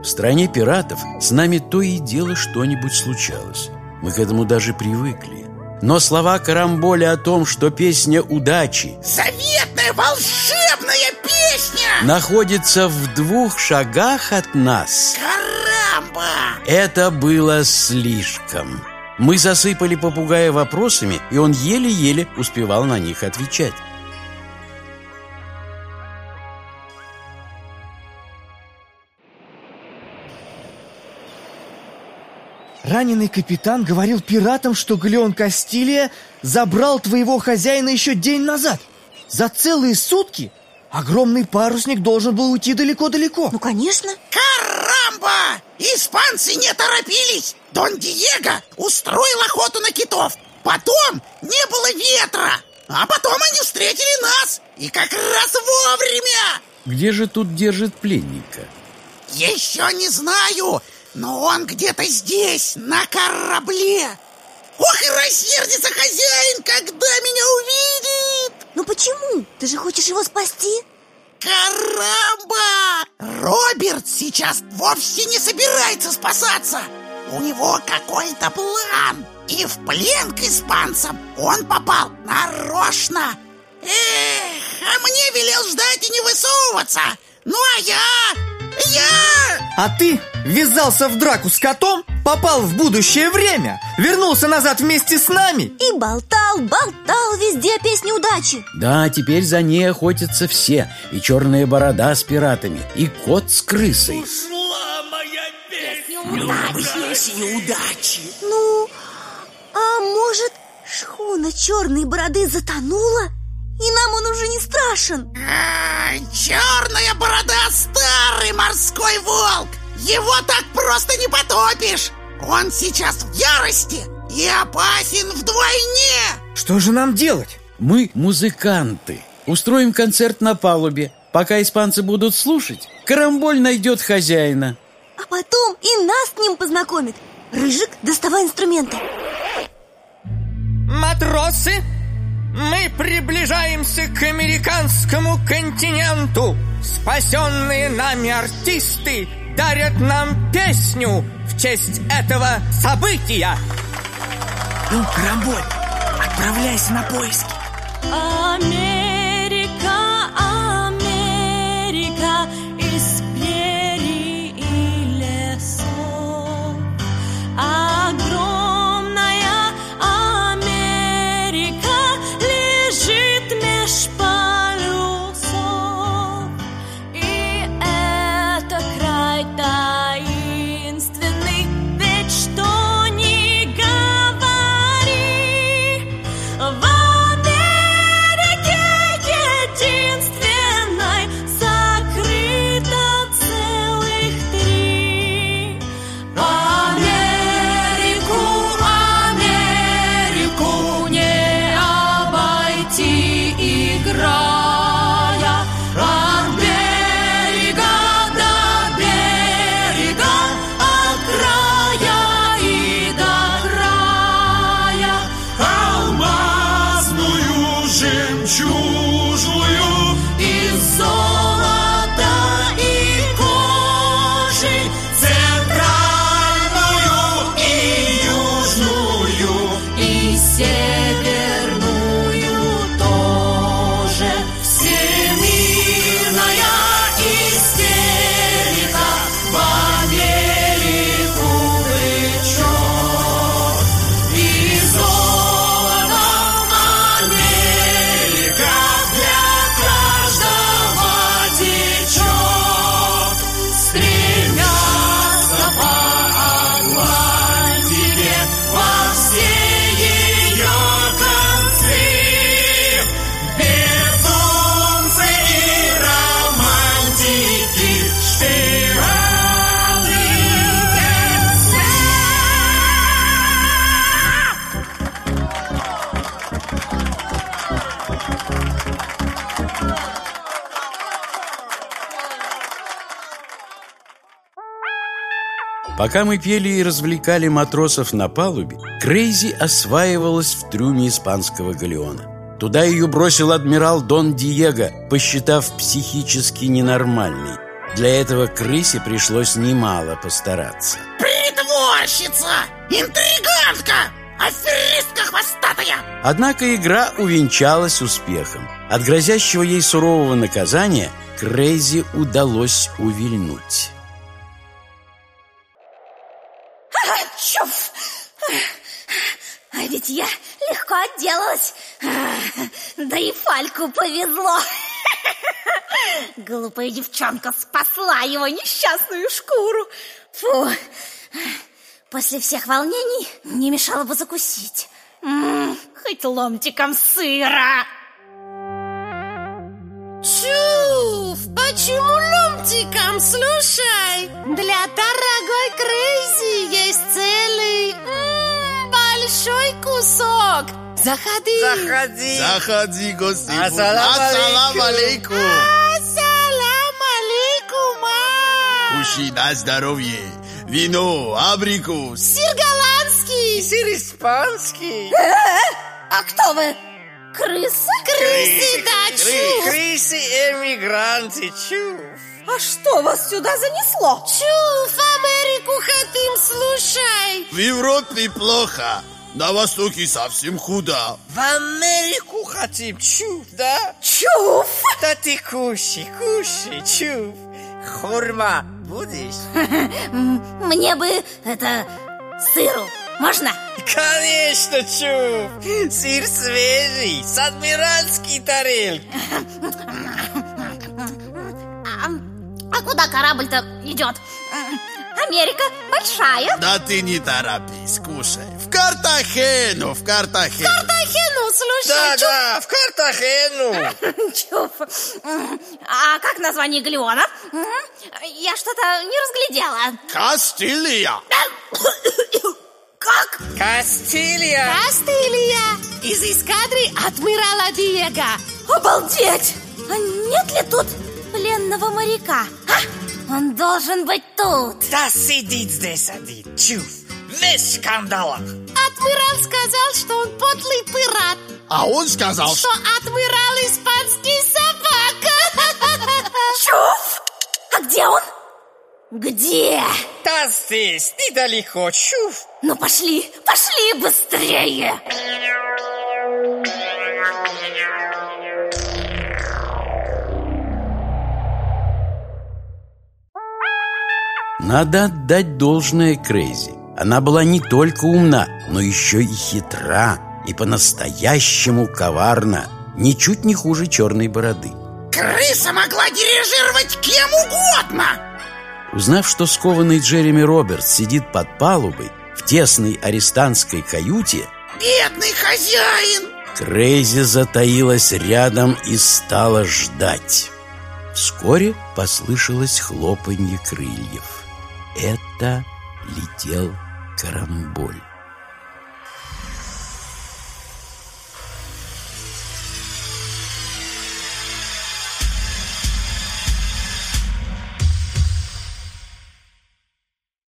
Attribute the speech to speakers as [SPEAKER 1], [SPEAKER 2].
[SPEAKER 1] В стране пиратов с нами то и дело что-нибудь случалось. Мы к этому даже привыкли. Но слова Карамболя о том, что песня удачи,
[SPEAKER 2] заветная волшебная песня,
[SPEAKER 1] находится в 2 шагах от нас,
[SPEAKER 2] карамба,
[SPEAKER 1] это было слишком. Мы засыпали попугая вопросами, и он еле-еле успевал на них отвечать.
[SPEAKER 3] Раненый капитан говорил пиратам, что галеон Кастилия забрал твоего хозяина еще день назад. За целые сутки огромный парусник должен был уйти далеко-далеко.
[SPEAKER 4] Ну, конечно.
[SPEAKER 2] Карамба! Испанцы не торопились. Дон Диего устроил охоту на китов. Потом не было ветра. А потом они встретили нас. И как раз вовремя.
[SPEAKER 1] Где же тут держит пленника?
[SPEAKER 2] Еще не знаю, но он где-то здесь, на корабле. Ох, и рассердится хозяин, когда меня увидит.
[SPEAKER 4] Ну почему? Ты же хочешь его спасти?
[SPEAKER 2] Карамба! Роберт сейчас вовсе не собирается спасаться. У него какой-то план. И в плен к испанцам он попал нарочно. А мне велел ждать и не высовываться. Ну а я...
[SPEAKER 3] А ты ввязался в драку с котом, попал в будущее время, вернулся назад вместе с нами
[SPEAKER 4] и болтал везде песни удачи.
[SPEAKER 1] Да, теперь за ней охотятся все. И черная борода с пиратами, и кот с крысой.
[SPEAKER 2] Ушла моя песня удачи.
[SPEAKER 4] Ну, а может, шхуна черной бороды затонула, и нам он уже не страшен?
[SPEAKER 2] Черная борода — старый морской волк. Его так просто не потопишь. Он сейчас в ярости и опасен вдвойне.
[SPEAKER 3] Что же нам делать?
[SPEAKER 1] Мы музыканты. Устроим концерт на палубе. Пока испанцы будут слушать, Карамболь найдет хозяина.
[SPEAKER 4] А потом и нас с ним познакомит. Рыжик, доставай инструменты.
[SPEAKER 5] Матросы, мы приближаемся к американскому континенту. Спасенные нами артисты дарят нам песню в честь этого события.
[SPEAKER 3] Ну, Карамболь, отправляйся на поиски.
[SPEAKER 6] Америка, Америка, из прерий и лесов. Огромная Америка лежит меж полюсов. И это край таинственный, ведь что ни говори, в Америке единственной закрыто целых 3. Америку, Америку не обойти играя. От берега до берега, от края и до края.
[SPEAKER 7] Алмазную, жемчужную,
[SPEAKER 6] Из золота и кожи,
[SPEAKER 7] центральную и южную,
[SPEAKER 6] и северную тоже. Всемирная истерика в Америку влечет. И золотом Америка для каждого течет. Стремятся по Атлантике во все ее концы.
[SPEAKER 7] безумцы и романтики, шпионы
[SPEAKER 1] Пока мы пели и развлекали матросов на палубе, Крейзи осваивалась в трюме испанского галеона. Туда ее бросил адмирал Дон Диего, посчитав психически ненормальной. Для этого крысе пришлось немало постараться.
[SPEAKER 2] Притворщица! Интригантка! Аферистка хвостатая!
[SPEAKER 1] Однако игра увенчалась успехом. От грозящего ей сурового наказания Крейзи удалось увильнуть.
[SPEAKER 4] Чуф! А ведь я легко отделалась. Да и Фальку повезло. Глупая девчонка спасла его несчастную шкуру. Фу! После всех волнений не мешало бы закусить. Хоть ломтиком сыра.
[SPEAKER 8] Чуф! Почему ломтиком? Слушай, для дорогой Крейзи есть целый большой кусок. Заходи.
[SPEAKER 7] Заходи, гости.
[SPEAKER 5] Ассалам
[SPEAKER 7] алейкум.
[SPEAKER 8] Ассалам алейкум.
[SPEAKER 7] Кушай на здоровье. Вино, абрикос.
[SPEAKER 8] Сыр голландский.
[SPEAKER 5] Сыр испанский.
[SPEAKER 4] А кто вы? Крысы?
[SPEAKER 8] Крысы, да, чуф.
[SPEAKER 5] Крысы-эмигранты, чуф.
[SPEAKER 4] А что вас сюда занесло?
[SPEAKER 8] Чуф, Америку хотим, слушай.
[SPEAKER 7] В Европе плохо. На Востоке совсем худо.
[SPEAKER 5] В Америку хотим, чуф, да?
[SPEAKER 4] Чуф!
[SPEAKER 5] Да ты кушай, чуф. Хурма будешь?
[SPEAKER 4] Мне бы сыру. Можно?
[SPEAKER 5] Конечно, чуф. Сыр свежий, с адмиральской тарелки.
[SPEAKER 4] А куда корабль-то идет? Америка большая.
[SPEAKER 7] Да ты не торопись, кушай. В Картахену.
[SPEAKER 8] Картахену, слушай,
[SPEAKER 5] Да, в Картахену.
[SPEAKER 4] Чуф. А как название галеона? Я что-то не разглядела.
[SPEAKER 7] Кастилия.
[SPEAKER 4] Как?
[SPEAKER 5] Кастилия.
[SPEAKER 8] Кастилия из эскадры адмирала Диего.
[SPEAKER 4] Обалдеть! А нет ли тут пленного моряка? Он должен быть тут.
[SPEAKER 5] Да сидит здесь один, чуф. Весь в скандалах.
[SPEAKER 8] Адмирал сказал, что он подлый пират.
[SPEAKER 7] А он сказал,
[SPEAKER 8] Что адмирал испанский собака.
[SPEAKER 4] Чуф! А где он? Где?
[SPEAKER 5] Да здесь, недалеко, чуф.
[SPEAKER 4] Ну пошли быстрее.
[SPEAKER 1] Надо отдать должное Крейзи. Она была не только умна, но еще и хитра, и по-настоящему коварна, ничуть не хуже черной бороды.
[SPEAKER 2] Крыса могла дирижировать кем угодно.
[SPEAKER 1] Узнав, что скованный Джереми Робертс сидит под палубой в тесной арестантской каюте,
[SPEAKER 2] Бедный хозяин.
[SPEAKER 1] Крейзи затаилась рядом и стала ждать. Вскоре послышалось хлопанье крыльев. Это летел Карамболь.